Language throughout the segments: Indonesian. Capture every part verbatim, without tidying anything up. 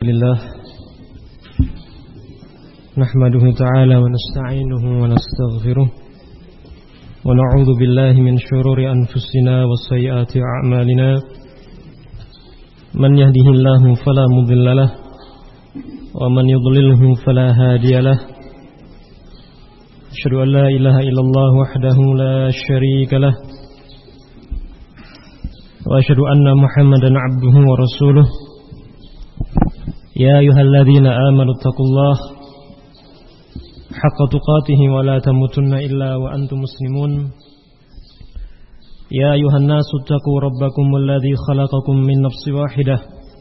Alhamdulillah nahmaduhu ta'ala wa nasta'inuhu wa nastaghfiruh wa na'udzu billahi min shururi anfusina wa sayyiati a'malina man yahdihillahu fala mudilla lahu wa man yudlilhu fala hadiya lahu asyhadu an la ilaha illallah wahdahu la syarika lahu wa asyhadu anna muhammadan 'abduhu wa rasuluh. يا أيها الذين آمنوا اتقوا الله حق تقاته ولا تموتن إلا وأنتم مسلمون يا أيها الناس اتقوا ربكم الذي خلقكم من نفس واحدة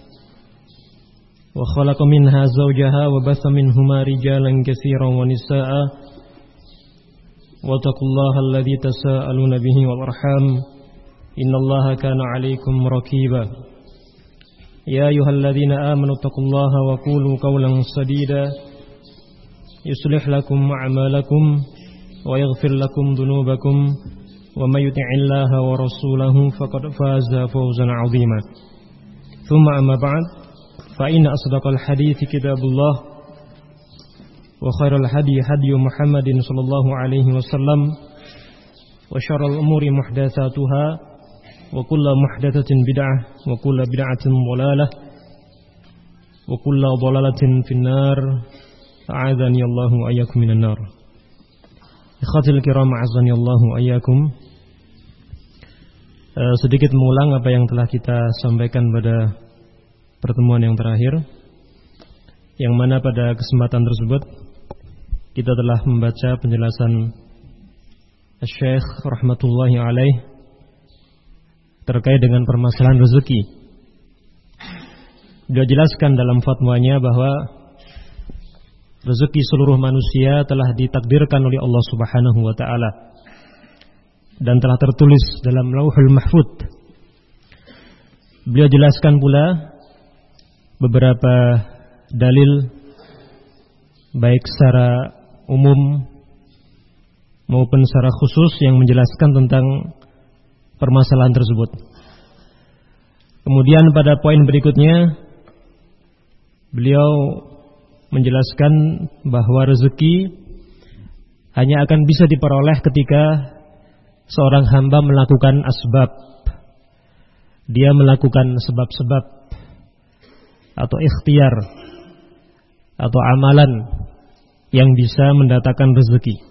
وخلق منها زوجها وبث منهما رجالا كثيرا ونساء واتقوا الله الذي تساءلون به والأرحام إن الله كان عليكم رقيبا يا أيها الذين آمنوا اتقوا الله وقولوا قولا سديدا يصلح لكم أعمالكم ويغفر لكم ذنوبكم ومن يطع الله ورسوله فقد فاز فوزا عظيما ثم أما بعد فإن أصدق الحديث كتاب الله وخير الهدي هدي محمد صلى الله عليه وسلم وشر الأمور محدثاتها وكل محدثة بدعة وكل بدعة ضلالة وكل ضلالة في النار أعاذني الله وإياكم من النار. Ikhwati al-kiram a'azzani Allah wa iyyakum. Sedikit mengulang apa yang telah kita sampaikan pada pertemuan yang terakhir, yang mana pada kesempatan tersebut kita telah membaca penjelasan Syekh rahmatullahi alaih terkait dengan permasalahan rezeki. Dia jelaskan dalam fatwanya bahwa rezeki seluruh manusia telah ditakdirkan oleh Allah Subhanahu wa taala dan telah tertulis dalam Lauhul Mahfuz. Beliau jelaskan pula beberapa dalil baik secara umum maupun secara khusus yang menjelaskan tentang permasalahan tersebut. Kemudian pada poin berikutnya beliau menjelaskan bahwa rezeki hanya akan bisa diperoleh ketika seorang hamba melakukan asbab. Dia melakukan sebab-sebab atau ikhtiar atau amalan yang bisa mendatangkan rezeki.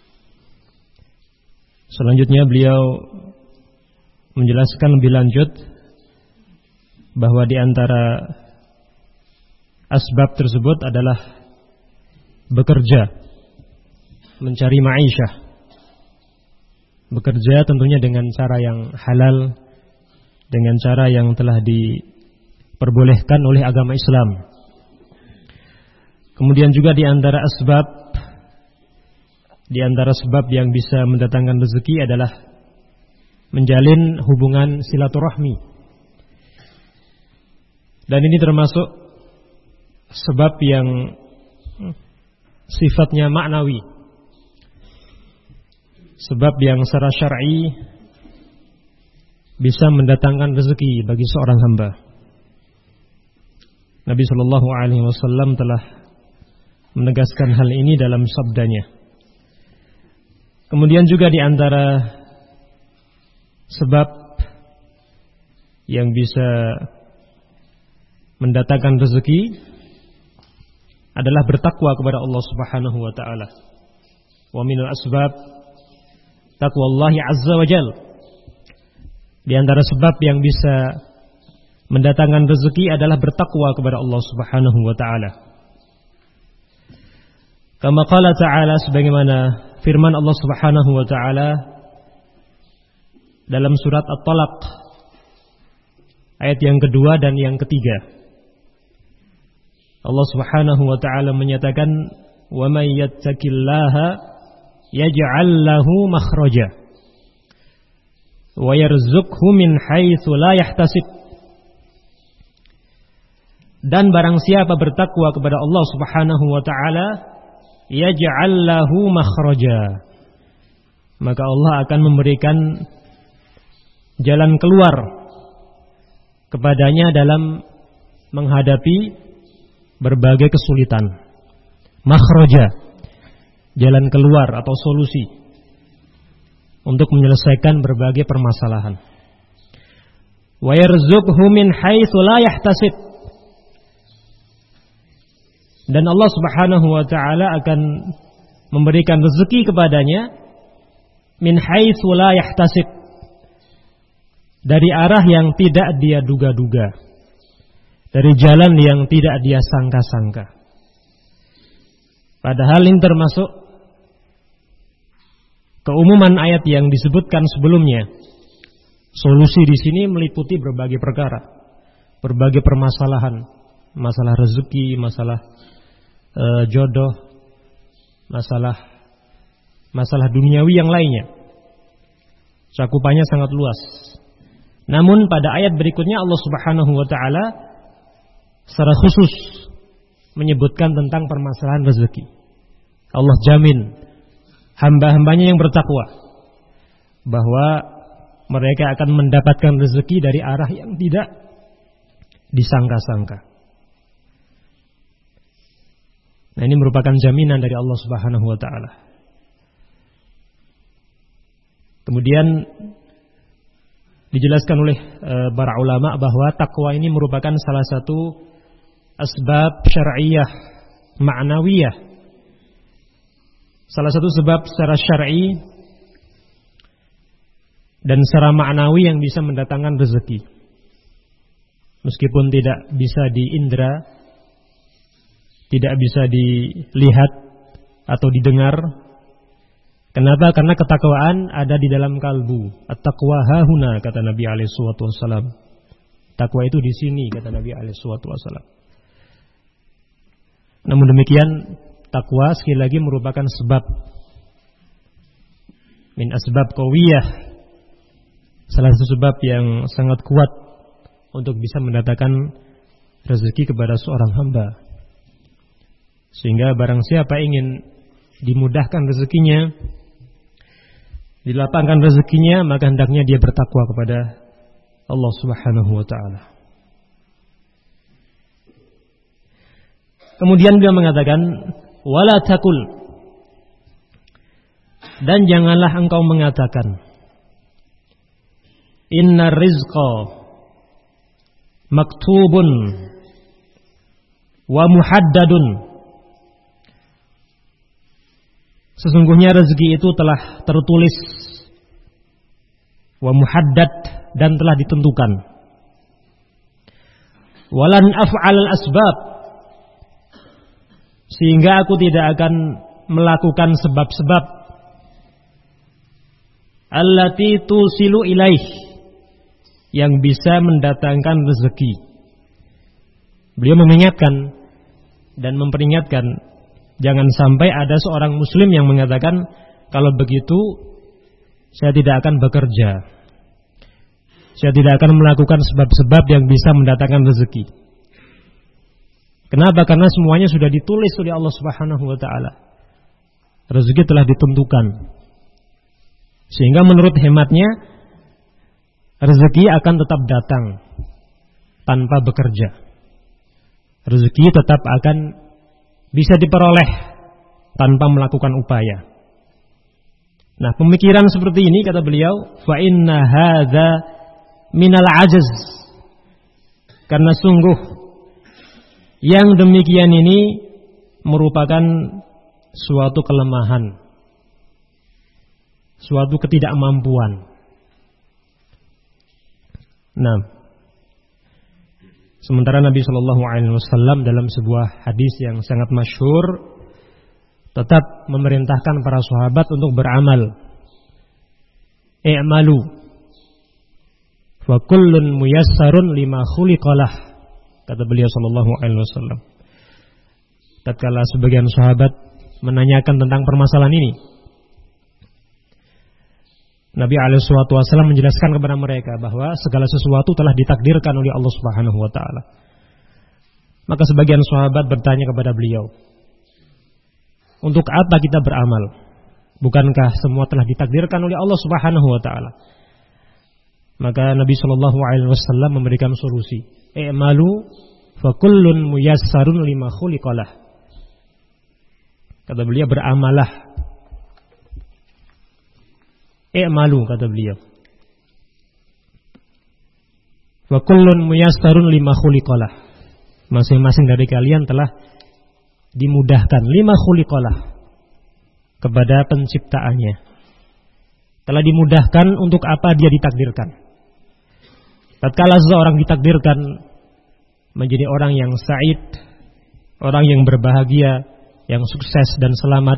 Selanjutnya beliau menjelaskan lebih lanjut bahwa di antara asbab tersebut adalah bekerja, mencari ma'isyah. Bekerja tentunya dengan cara yang halal, dengan cara yang telah diperbolehkan oleh agama Islam. Kemudian juga di antara asbab, di antara sebab yang bisa mendatangkan rezeki adalah menjalin hubungan silaturahmi. Dan ini termasuk sebab yang sifatnya maknawi, sebab yang secara syar'i bisa mendatangkan rezeki bagi seorang hamba. Nabi sallallahu alaihi wasallam telah menegaskan hal ini dalam sabdanya. Kemudian juga di antara sebab yang bisa mendatangkan rezeki adalah bertakwa kepada Allah Subhanahu wa taala. Wa minal asbab taqwallahi azza wa jal. Di antara sebab yang bisa mendatangkan rezeki adalah bertakwa kepada Allah Subhanahu wa taala. Kama qala ta'ala, sebagaimana firman Allah Subhanahu wa taala dalam surat At-Talaq ayat yang kedua dan yang ketiga. Allah Subhanahu wa taala menyatakan, "Wa may yattaqillaha yaj'al lahu makhraja wa yarzuqhu min haitsu la yahtasib." Dan barang siapa bertakwa kepada Allah Subhanahu wa taala, yaj'al lahu makhraja, maka Allah akan memberikan jalan keluar kepadanya dalam menghadapi berbagai kesulitan, makhraja, jalan keluar atau solusi untuk menyelesaikan berbagai permasalahan. Wa yarzuqhu min haitsu la yahtasib. Dan Allah Subhanahu wa taala akan memberikan rezeki kepadanya min haitsu la yahtasib, dari arah yang tidak dia duga-duga, dari jalan yang tidak dia sangka-sangka. Padahal ini termasuk keumuman ayat yang disebutkan sebelumnya. Solusi di sini meliputi berbagai perkara, berbagai permasalahan, masalah rezeki, masalah e, jodoh, masalah masalah duniawi yang lainnya. Cakupannya sangat luas. Namun pada ayat berikutnya Allah Subhanahu wa taala secara khusus menyebutkan tentang permasalahan rezeki. Allah jamin hamba-hambanya yang bertakwa bahwa mereka akan mendapatkan rezeki dari arah yang tidak disangka-sangka. Nah, ini merupakan jaminan dari Allah Subhanahu wa taala. Kemudian dijelaskan oleh e, para ulama bahwa takwa ini merupakan salah satu asbab syar'iyyah, ma'nawiyah. Salah satu sebab secara syar'i dan secara ma'nawi yang bisa mendatangkan rezeki. Meskipun tidak bisa diindra, tidak bisa dilihat atau didengar. Kenapa? Karena ketakwaan ada di dalam kalbu. At-taqwa hahuna, kata Nabi alaihi wasallam. Takwa itu di sini, kata Nabi alaihi wasallam. Namun demikian, takwa sekali lagi merupakan sebab min asbab qawiyah, salah satu sebab yang sangat kuat untuk bisa mendatangkan rezeki kepada seorang hamba. Sehingga barang siapa ingin dimudahkan rezekinya, dilapangkan rezekinya, maka hendaknya dia bertakwa kepada Allah Subhanahu wa taala. Kemudian dia mengatakan wala takul, dan janganlah engkau mengatakan inna rizqa maktubun wa muhaddadun, sesungguhnya rezeki itu telah tertulis, wa muhaddad, dan telah ditentukan. Walan af'al asbab, sehingga aku tidak akan melakukan sebab-sebab allati tusilu ilaih, yang bisa mendatangkan rezeki. Beliau mengingatkan dan memperingatkan, jangan sampai ada seorang muslim yang mengatakan, kalau begitu saya tidak akan bekerja, saya tidak akan melakukan sebab-sebab yang bisa mendatangkan rezeki. Kenapa? Karena semuanya sudah ditulis oleh Allah Subhanahu wa taala. Rezeki telah ditentukan. Sehingga menurut hematnya, rezeki akan tetap datang tanpa bekerja. Rezeki tetap akan bisa diperoleh tanpa melakukan upaya. Nah, pemikiran seperti ini, kata beliau, fa inna hadza minal ajaz, karena sungguh yang demikian ini merupakan suatu kelemahan, suatu ketidakmampuan. Nah, sementara Nabi Shallallahu Alaihi Wasallam dalam sebuah hadis yang sangat masyhur tetap memerintahkan para sahabat untuk beramal. I'malu fa kullun muyassarun lima khuliqalah, kata beliau Shallallahu Alaihi Wasallam. Tatkala sebagian sahabat menanyakan tentang permasalahan ini, Nabi Alaihi Wasallam menjelaskan kepada mereka bahwa segala sesuatu telah ditakdirkan oleh Allah Subhanahu Wa Taala. Maka sebagian sahabat bertanya kepada beliau, untuk apa kita beramal? Bukankah semua telah ditakdirkan oleh Allah Subhanahu Wa Taala? Maka Nabi Shallallahu Alaihi Wasallam memberikan solusi. I'malu fa kullun muyassarun lima khuliqalah. Kata beliau, beramalah. I'malu, kata beliau. Wa kullun muyassarun lima khuliqalah. Masing-masing dari kalian telah dimudahkan lima khuliqalah, kepada penciptaannya. Telah dimudahkan untuk apa dia ditakdirkan. Tatkala seseorang ditakdirkan menjadi orang yang sa'id, orang yang berbahagia, yang sukses dan selamat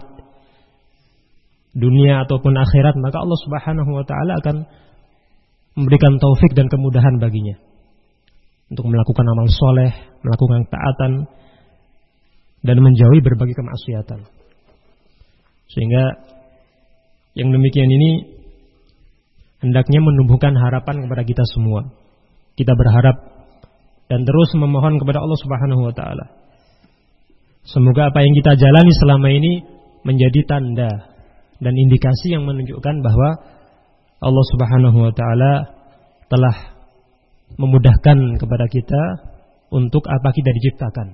dunia ataupun akhirat, maka Allah Subhanahu wa taala akan memberikan taufik dan kemudahan baginya untuk melakukan amal soleh, melakukan taatan, dan menjauhi berbagai kemaksiatan. Sehingga yang demikian ini hendaknya menumbuhkan harapan kepada kita semua. Kita berharap dan terus memohon kepada Allah Subhanahu wa taala, semoga apa yang kita jalani selama ini menjadi tanda dan indikasi yang menunjukkan bahwa Allah Subhanahu wa taala telah memudahkan kepada kita untuk apa kita diciptakan.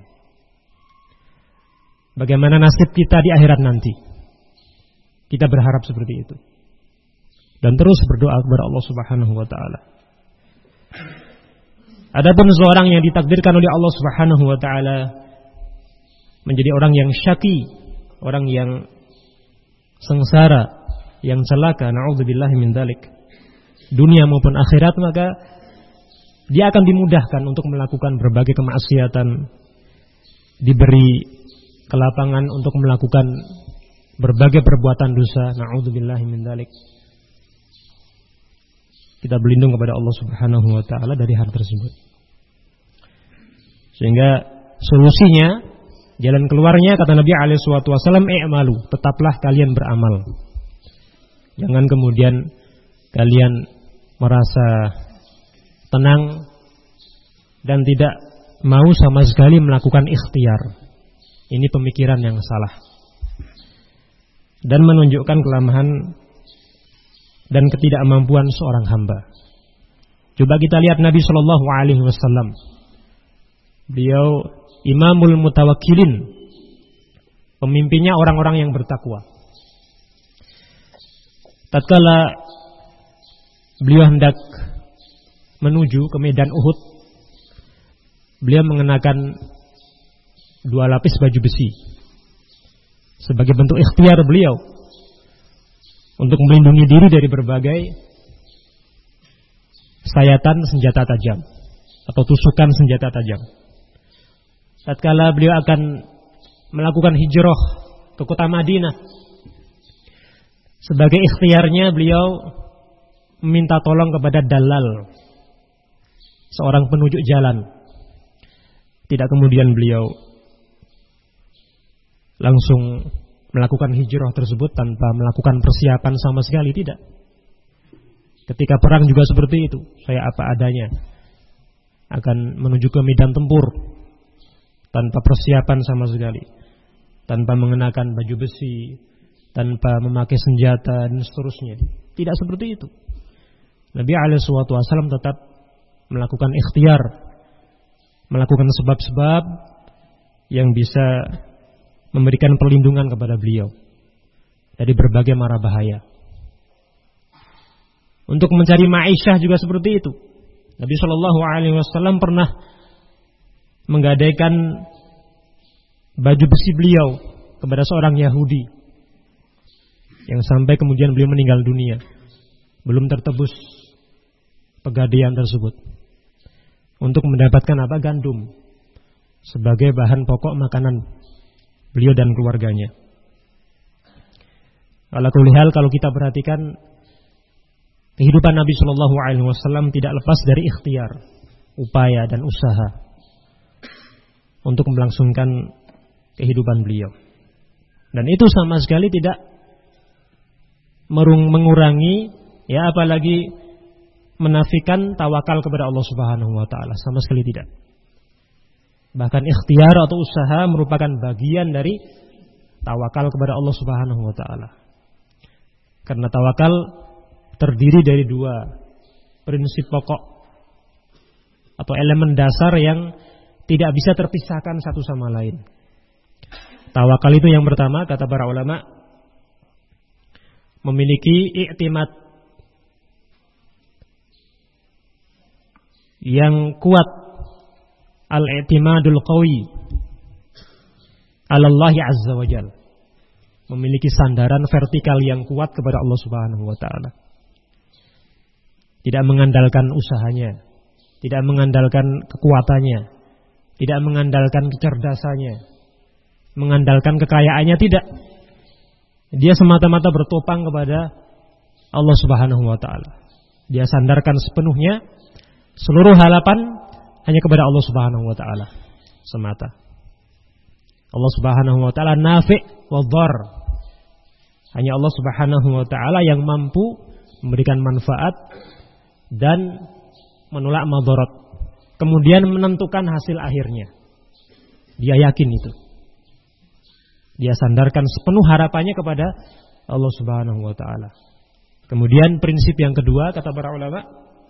Bagaimana nasib kita di akhirat nanti? Kita berharap seperti itu. Dan terus berdoa kepada Allah Subhanahu wa taala. Adapun seorang yang ditakdirkan oleh Allah Subhanahu wa taala menjadi orang yang syaqi, orang yang sengsara, yang celaka, na'udzubillahi min dzalik, dunia maupun akhirat, maka dia akan dimudahkan untuk melakukan berbagai kemaksiatan, diberi kelapangan untuk melakukan berbagai perbuatan dosa, na'udzubillahi min dzalik. Kita berlindung kepada Allah Subhanahu wa taala dari hal tersebut. Sehingga solusinya, jalan keluarnya, kata Nabi alaihi wasallam, i'malu, tetaplah kalian beramal. Jangan kemudian kalian merasa tenang dan tidak mau sama sekali melakukan ikhtiar. Ini pemikiran yang salah dan menunjukkan kelemahan dan ketidakmampuan seorang hamba. Coba kita lihat Nabi Shallallahu Alaihi Wasallam. Beliau imamul mutawakkilin, pemimpinnya orang-orang yang bertakwa. Tatkala beliau hendak menuju ke medan Uhud, beliau mengenakan dua lapis baju besi sebagai bentuk ikhtiar beliau untuk melindungi diri dari berbagai sayatan senjata tajam atau tusukan senjata tajam. Tatkala beliau akan melakukan hijrah ke kota Madinah, sebagai ikhtiarnya beliau meminta tolong kepada dalal, seorang penunjuk jalan. Tidak kemudian beliau langsung melakukan hijrah tersebut tanpa melakukan persiapan sama sekali, tidak. Ketika perang juga seperti itu, saya apa adanya akan menuju ke medan tempur tanpa persiapan sama sekali, tanpa mengenakan baju besi, tanpa memakai senjata dan seterusnya. Tidak seperti itu. Nabi alaihi wasallam tetap melakukan ikhtiar, melakukan sebab-sebab yang bisa memberikan perlindungan kepada beliau dari berbagai mara bahaya. Untuk mencari ma'isyah juga seperti itu. Nabi Shallallahu Alaihi Wasallam pernah menggadaikan baju besi beliau kepada seorang Yahudi yang sampai kemudian beliau meninggal dunia, belum tertebus pegadaian tersebut, untuk mendapatkan apa? Gandum sebagai bahan pokok makanan beliau dan keluarganya. Ala kulli hal, kalau kita perhatikan kehidupan Nabi Shallallahu Alaihi Wasallam tidak lepas dari ikhtiar, upaya dan usaha untuk melangsungkan kehidupan beliau. Dan itu sama sekali tidak merung mengurangi, ya apalagi menafikan tawakal kepada Allah Subhanahu wa taala, sama sekali tidak. Bahkan ikhtiar atau usaha merupakan bagian dari tawakal kepada Allah Subhanahu wa taala. Karena tawakal terdiri dari dua prinsip pokok atau elemen dasar yang tidak bisa terpisahkan satu sama lain. Tawakal itu yang pertama, kata para ulama, memiliki i'timad yang kuat, al-i'timadul qawi ala Allah azza wa jalla, memiliki sandaran vertikal yang kuat kepada Allah Subhanahu wa taala. Tidak mengandalkan usahanya, tidak mengandalkan kekuatannya, tidak mengandalkan kecerdasannya, mengandalkan kekayaannya, tidak. Dia semata-mata bertopang kepada Allah Subhanahu wa taala. Dia sandarkan sepenuhnya seluruh harapan hanya kepada Allah Subhanahu wa taala semata. Allah Subhanahu wa taala nafi' wa dhar. Hanya Allah Subhanahu wa taala yang mampu memberikan manfaat dan menolak madarat, kemudian menentukan hasil akhirnya. Dia yakin itu. Dia sandarkan sepenuh harapannya kepada Allah Subhanahu wa taala. Kemudian prinsip yang kedua, kata para ulama,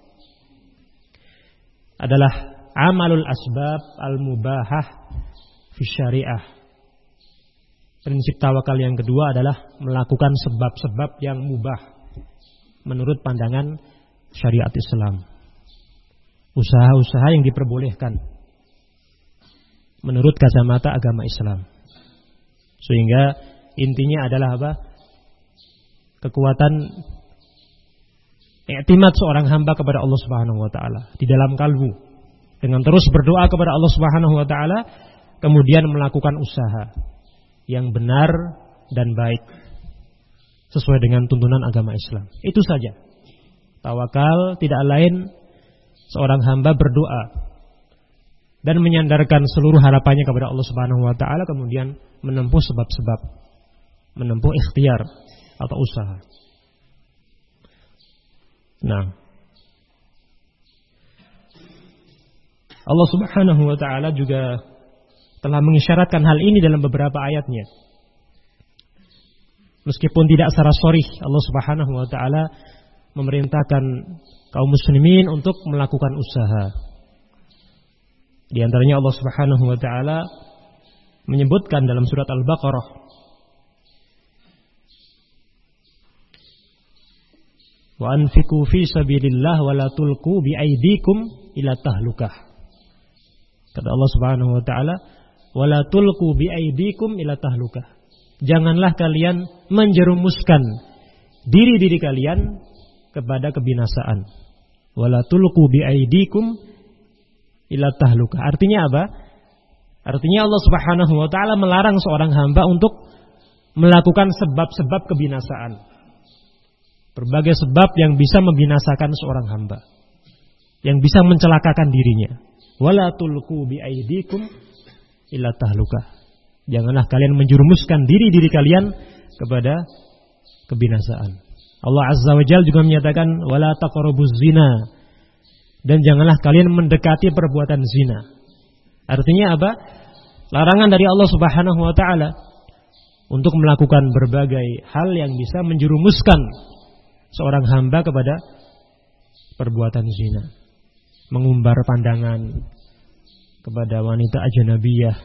adalah amalul asbab al-mubahah fi syariah. Prinsip tawakal yang kedua adalah melakukan sebab-sebab yang mubah menurut pandangan syariat Islam. Usaha-usaha yang diperbolehkan menurut kacamata agama Islam. Sehingga intinya adalah apa? Kekuatan i'timad seorang hamba kepada Allah Subhanahu wa taala di dalam kalbu, dengan terus berdoa kepada Allah Subhanahu wa taala, kemudian melakukan usaha yang benar dan baik sesuai dengan tuntunan agama Islam. Itu saja. Tawakal tidak lain seorang hamba berdoa dan menyandarkan seluruh harapannya kepada Allah Subhanahu wa taala, kemudian menempuh sebab-sebab, menempuh ikhtiar atau usaha. Nah, Allah Subhanahu wa taala juga telah mengisyaratkan hal ini dalam beberapa ayatnya. Meskipun tidak secara sharih, Allah Subhanahu wa taala memerintahkan kaum muslimin untuk melakukan usaha. Di antaranya Allah Subhanahu wa taala menyebutkan dalam surat Al-Baqarah, wa anfiqu fi sabilillah wa la tulqu bi aydikum ila tahlukah. Kata Allah Subhanahu wa taala, wa la tulqu bi aydikum ila tahlukah. Janganlah kalian menjerumuskan diri-diri kalian kepada kebinasaan. Wa la tulqu bi aydikum ila tahlukah. Artinya apa? Artinya Allah Subhanahu wa taala melarang seorang hamba untuk melakukan sebab-sebab kebinasaan. Berbagai sebab yang bisa membinasakan seorang hamba, yang bisa mencelakakan dirinya. Wala tulqu bi aydikum ila tahlukah. Janganlah kalian menjerumuskan diri-diri kalian kepada kebinasaan. Allah Azza wa Jalla juga menyatakan wala taqrabuz zina, dan janganlah kalian mendekati perbuatan zina. Artinya apa? Larangan dari Allah Subhanahu wa taala untuk melakukan berbagai hal yang bisa menjerumuskan seorang hamba kepada perbuatan zina. Mengumbar pandangan kepada wanita ajnabiyah,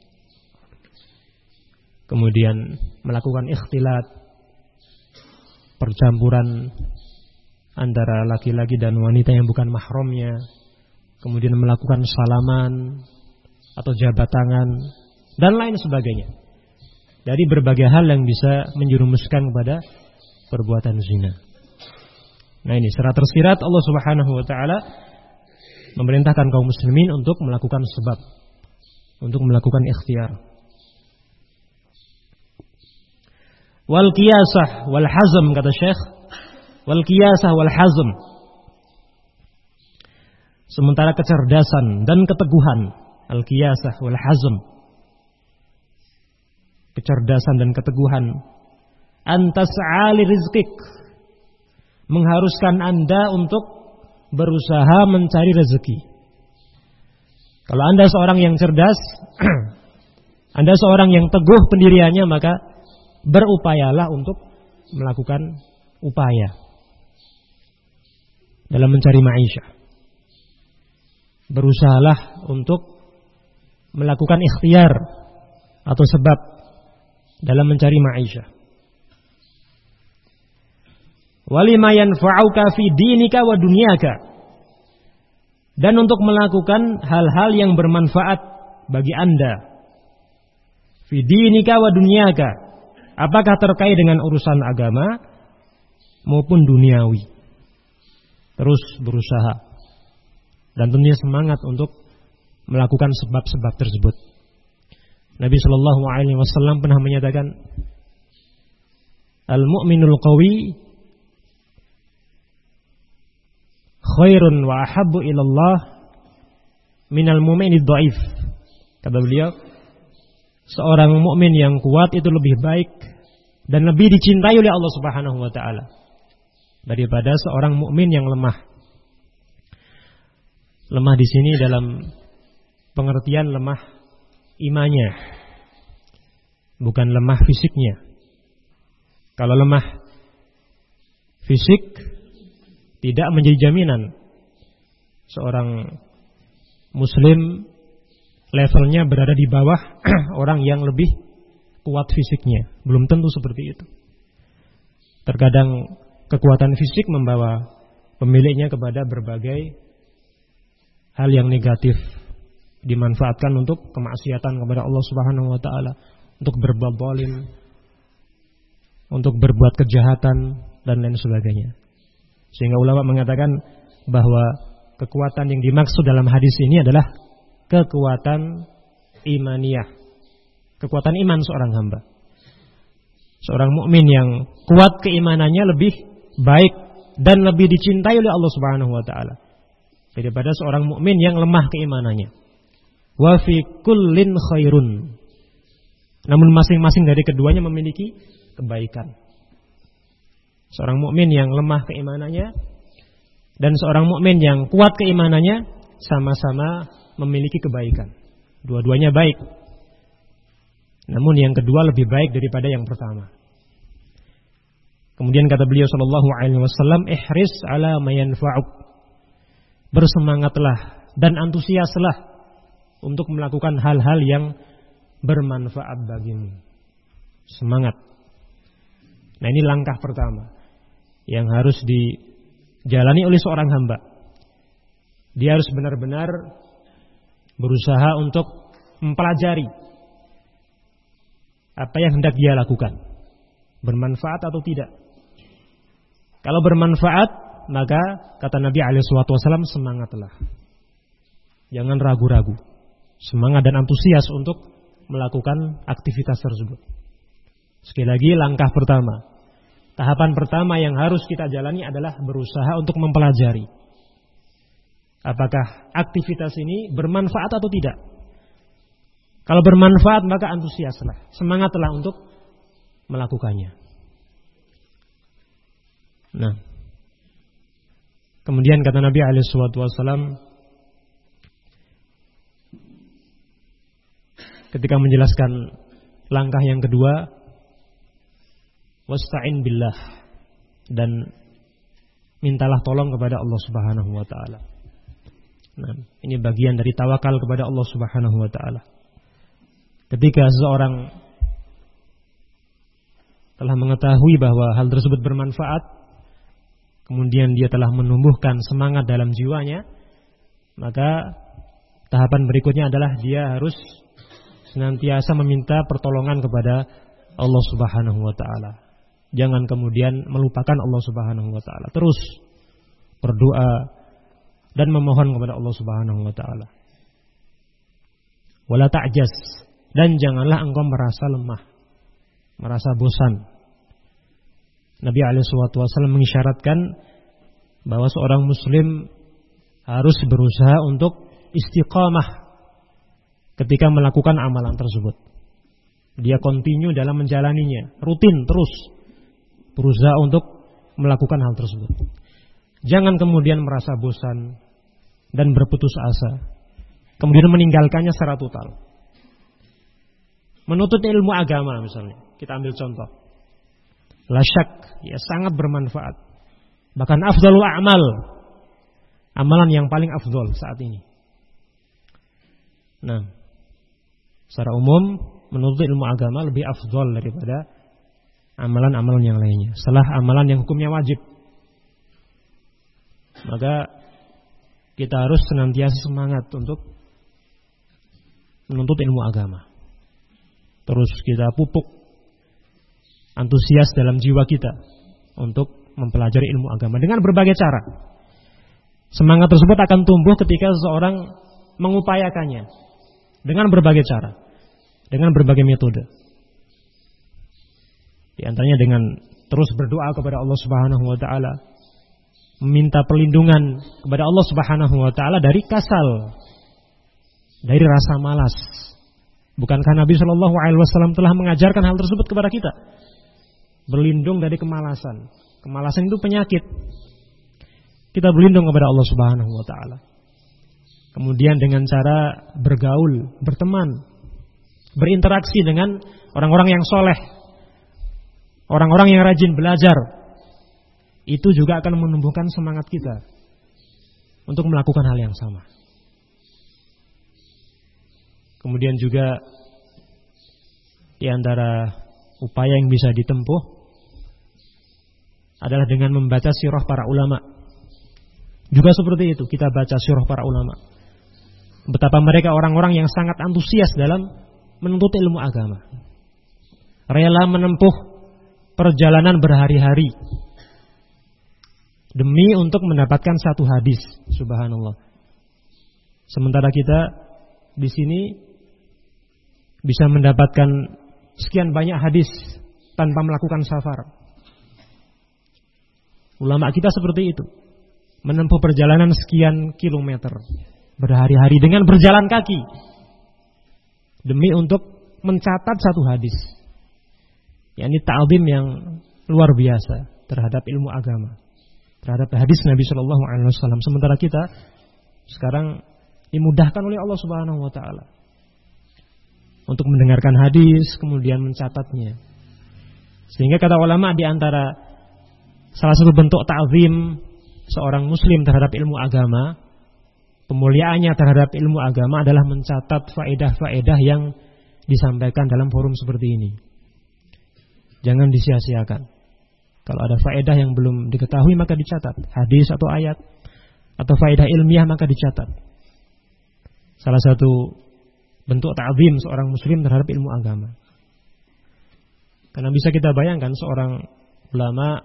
kemudian melakukan ikhtilat, percampuran antara laki-laki dan wanita yang bukan mahramnya, kemudian melakukan salaman atau jabat tangan dan lain sebagainya. Dari berbagai hal yang bisa menjerumuskan kepada perbuatan zina. Nah, ini secara tersirat Allah Subhanahu wa taala memerintahkan kaum muslimin untuk melakukan sebab, untuk melakukan ikhtiar. Wal qiyasah wal hazm, kata Syekh, wal qiyasah wal hazm. Sementara kecerdasan dan keteguhan, al qiyasah wal hazm, kecerdasan dan keteguhan, antas'ali rizqik, mengharuskan Anda untuk berusaha mencari rezeki. Kalau Anda seorang yang cerdas, Anda seorang yang teguh pendiriannya, maka berupayalah untuk melakukan upaya dalam mencari maisha. Berusahalah untuk melakukan ikhtiar atau sebab dalam mencari ma'isyah. Walima yanfa'uka fi dinika wa dunyaka, dan untuk melakukan hal-hal yang bermanfaat bagi Anda. Fi dinika wa dunyaka, apakah terkait dengan urusan agama maupun duniawi. Terus berusaha dan tentunya semangat untuk melakukan sebab-sebab tersebut. Nabi Shallallahu Alaihi Wasallam pernah menyatakan, al-mu'minul qawi khairun wa ahabbu ilallah minal mu'minid dhaif. Kata beliau, seorang mukmin yang kuat itu lebih baik dan lebih dicintai oleh Allah Subhanahu wa taala daripada seorang mukmin yang lemah. Lemah di sini dalam pengertian lemah imannya, bukan lemah fisiknya. Kalau lemah fisik tidak menjadi jaminan seorang muslim levelnya berada di bawah orang yang lebih kuat fisiknya. Belum tentu seperti itu. Terkadang kekuatan fisik membawa pemiliknya kepada berbagai hal yang negatif, dimanfaatkan untuk kemaksiatan kepada Allah Subhanahu wa taala, untuk berbuat zalim, untuk berbuat kejahatan dan lain sebagainya. Sehingga ulama mengatakan bahwa kekuatan yang dimaksud dalam hadis ini adalah kekuatan imaniyah, kekuatan iman seorang hamba. Seorang mukmin yang kuat keimanannya lebih baik dan lebih dicintai oleh Allah Subhanahu wa taala daripada seorang mukmin yang lemah keimanannya. Wa fi kullin khairun. Namun masing-masing dari keduanya memiliki kebaikan. Seorang mukmin yang lemah keimanannya dan seorang mukmin yang kuat keimanannya sama-sama memiliki kebaikan. Dua-duanya baik. Namun yang kedua lebih baik daripada yang pertama. Kemudian kata beliau sallallahu alaihi wasallam, ihris ala ma yanfa'uk. Bersemangatlah dan antusiaslah untuk melakukan hal-hal yang bermanfaat bagimu. Semangat. Nah, ini langkah pertama yang harus dijalani oleh seorang hamba. Dia harus benar-benar berusaha untuk mempelajari apa yang hendak dia lakukan, bermanfaat atau tidak. Kalau bermanfaat, maka kata Nabi alaihi wasallam, semangatlah. Jangan ragu-ragu. Semangat dan antusias untuk melakukan aktivitas tersebut. Sekali lagi, langkah pertama, tahapan pertama yang harus kita jalani adalah berusaha untuk mempelajari apakah aktivitas ini bermanfaat atau tidak. Kalau bermanfaat, maka antusiaslah, semangatlah untuk melakukannya. Nah, kemudian kata Nabi alaihi wasallam ketika menjelaskan langkah yang kedua, wasta'in billah, dan mintalah tolong kepada Allah Subhanahu wa taala. Nah, ini bagian dari tawakal kepada Allah Subhanahu wa taala. Ketika seseorang telah mengetahui bahwa hal tersebut bermanfaat, kemudian dia telah menumbuhkan semangat dalam jiwanya, maka tahapan berikutnya adalah dia harus senantiasa meminta pertolongan kepada Allah Subhanahu wa taala. Jangan kemudian melupakan Allah Subhanahu wa taala. Terus berdoa dan memohon kepada Allah Subhanahu wa taala. Wala ta'jaz, dan janganlah engkau merasa lemah, merasa bosan. Nabi alaihi wasallam mengisyaratkan bahwa seorang muslim harus berusaha untuk istiqamah ketika melakukan amalan tersebut. Dia kontinu dalam menjalaninya, rutin terus berusaha untuk melakukan hal tersebut. Jangan kemudian merasa bosan dan berputus asa, kemudian meninggalkannya secara total. Menuntut ilmu agama misalnya, kita ambil contoh. La syak, ya sangat bermanfaat. Bahkan afdalul a'mal, amalan yang paling afdal saat ini. Nah, Secara umum menuntut ilmu agama lebih afdol daripada amalan-amalan yang lainnya. Setelah amalan yang hukumnya wajib, maka kita harus senantiasa semangat untuk menuntut ilmu agama. Terus kita pupuk antusias dalam jiwa kita untuk mempelajari ilmu agama dengan berbagai cara. Semangat tersebut akan tumbuh ketika seseorang mengupayakannya dengan berbagai cara, dengan berbagai metode. Di antaranya dengan terus berdoa kepada Allah Subhanahu wa taala, meminta perlindungan kepada Allah Subhanahu wa taala dari kasal, dari rasa malas. Bukankah Nabi Shallallahu alaihi wasallam telah mengajarkan hal tersebut kepada kita? Berlindung dari kemalasan. Kemalasan itu penyakit. Kita berlindung kepada Allah Subhanahu wa taala. Kemudian dengan cara bergaul, berteman, berinteraksi dengan orang-orang yang soleh, orang-orang yang rajin belajar, itu juga akan menumbuhkan semangat kita untuk melakukan hal yang sama. Kemudian juga di antara upaya yang bisa ditempuh adalah dengan membaca sirah para ulama. Juga seperti itu, kita baca sirah para ulama. Betapa mereka orang-orang yang sangat antusias dalam menuntut ilmu agama. Rela menempuh perjalanan berhari-hari demi untuk mendapatkan satu hadis. Subhanallah. Sementara kita di sini bisa mendapatkan sekian banyak hadis tanpa melakukan safar. Ulama kita seperti itu, menempuh perjalanan sekian kilometer berhari-hari dengan berjalan kaki demi untuk mencatat satu hadis. yakni ta'zim yang luar biasa terhadap ilmu agama, terhadap hadis Nabi Shallallahu Alaihi Wasallam. Sementara kita sekarang dimudahkan oleh Allah Subhanahu Wa Taala untuk mendengarkan hadis, kemudian mencatatnya. Sehingga kata ulama, di antara salah satu bentuk ta'zim seorang muslim terhadap ilmu agama, pemuliaannya terhadap ilmu agama adalah mencatat faedah-faedah yang disampaikan dalam forum seperti ini. Jangan disia-siakan. Kalau ada faedah yang belum diketahui maka dicatat, hadis atau ayat atau faedah ilmiah maka dicatat. Salah satu bentuk ta'zim seorang muslim terhadap ilmu agama. Karena bisa kita bayangkan seorang ulama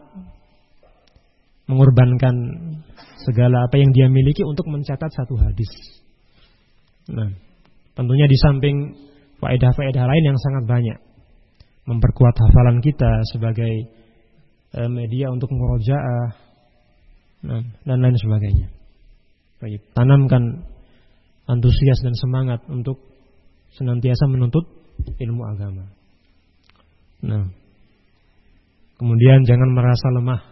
mengorbankan segala apa yang dia miliki untuk mencatat satu hadis. Nah, tentunya di samping faedah-faedah lain yang sangat banyak, memperkuat hafalan kita sebagai eh, media untuk murojaah, nah, dan lain sebagainya. Baik, tanamkan antusias dan semangat untuk senantiasa menuntut ilmu agama. Nah, kemudian jangan merasa lemah.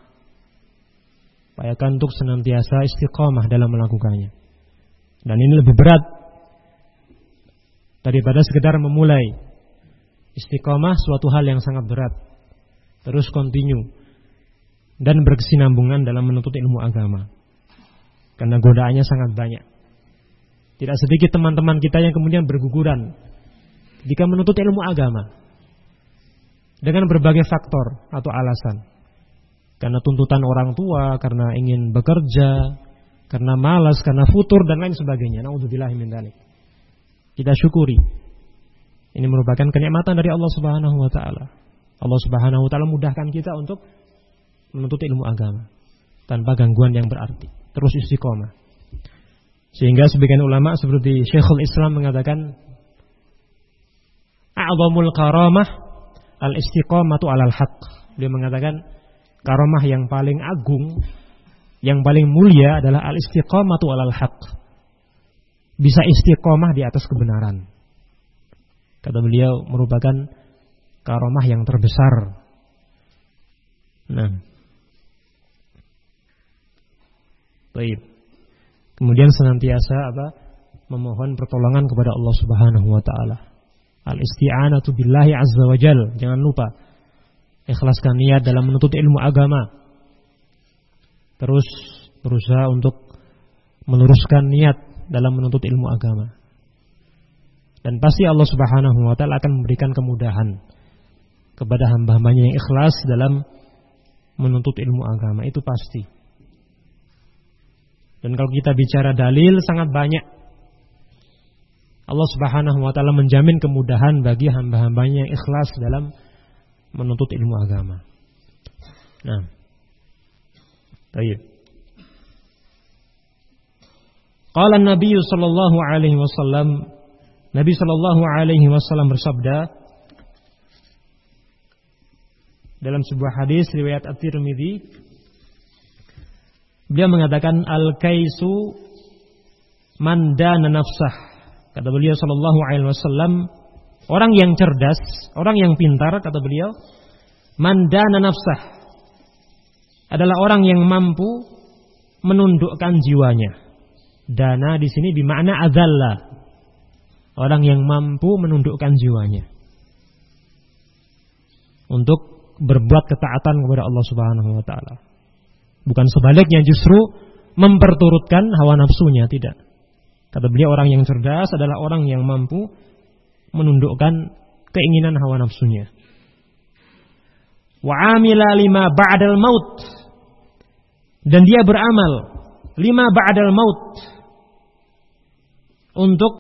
Upayakan untuk senantiasa istiqomah dalam melakukannya. Dan ini lebih berat daripada sekedar memulai. Istiqomah suatu hal yang sangat berat. Terus continue dan berkesinambungan dalam menuntut ilmu agama. Karena godaannya sangat banyak. Tidak sedikit teman-teman kita yang kemudian berguguran ketika menuntut ilmu agama dengan berbagai faktor atau alasan. Karena tuntutan orang tua, karena ingin bekerja, karena malas, karena futur dan lain sebagainya. Na'udzubillahi min dzalik. Kita syukuri. Ini merupakan kenikmatan dari Allah Subhanahu wa taala. Allah Subhanahu wa taala mudahkan kita untuk menuntut ilmu agama tanpa gangguan yang berarti. Terus istiqomah. Sehingga sebagian ulama seperti Syekhul Islam mengatakan, a'zamul karamah al-istiqamatu 'alal haqq. Dia mengatakan karamah yang paling agung, yang paling mulia adalah al-istiqamatu 'alal haqq. Bisa istiqamah di atas kebenaran. Kata beliau, merupakan karamah yang terbesar. Nah. Baik. Kemudian senantiasa apa? Memohon pertolongan kepada Allah Subhanahu wa taala. Al-isti'anatu billahi azza wa jalla. Jangan lupa ikhlaskan niat dalam menuntut ilmu agama. Terus berusaha untuk meluruskan niat dalam menuntut ilmu agama. Dan pasti Allah Subhanahu wa taala akan memberikan kemudahan kepada hamba-hambanya yang ikhlas dalam menuntut ilmu agama, itu pasti. Dan kalau kita bicara dalil, sangat banyak. Allah Subhanahu wa taala menjamin kemudahan bagi hamba-hambanya yang ikhlas dalam menuntut ilmu agama. Nah, baik. Qala Nabi sallallahu alaihi wasallam, Nabi sallallahu alaihi wasallam bersabda dalam sebuah hadis riwayat At-Tirmidzi, beliau mengatakan al-kaisu man dana nafsah. Kata beliau sallallahu alaihi wasallam, orang yang cerdas, orang yang pintar, kata beliau, man dana nafsah, adalah orang yang mampu menundukkan jiwanya. Dana di sini bermakna azalla, orang yang mampu menundukkan jiwanya untuk berbuat ketaatan kepada Allah Subhanahu wa taala. Bukan sebaliknya, justru memperturutkan hawa nafsunya, tidak. Kata beliau, orang yang cerdas adalah orang yang mampu menundukkan keinginan hawa nafsunya. Wa amila lima ba'dal maut, dan dia beramal lima ba'dal maut, untuk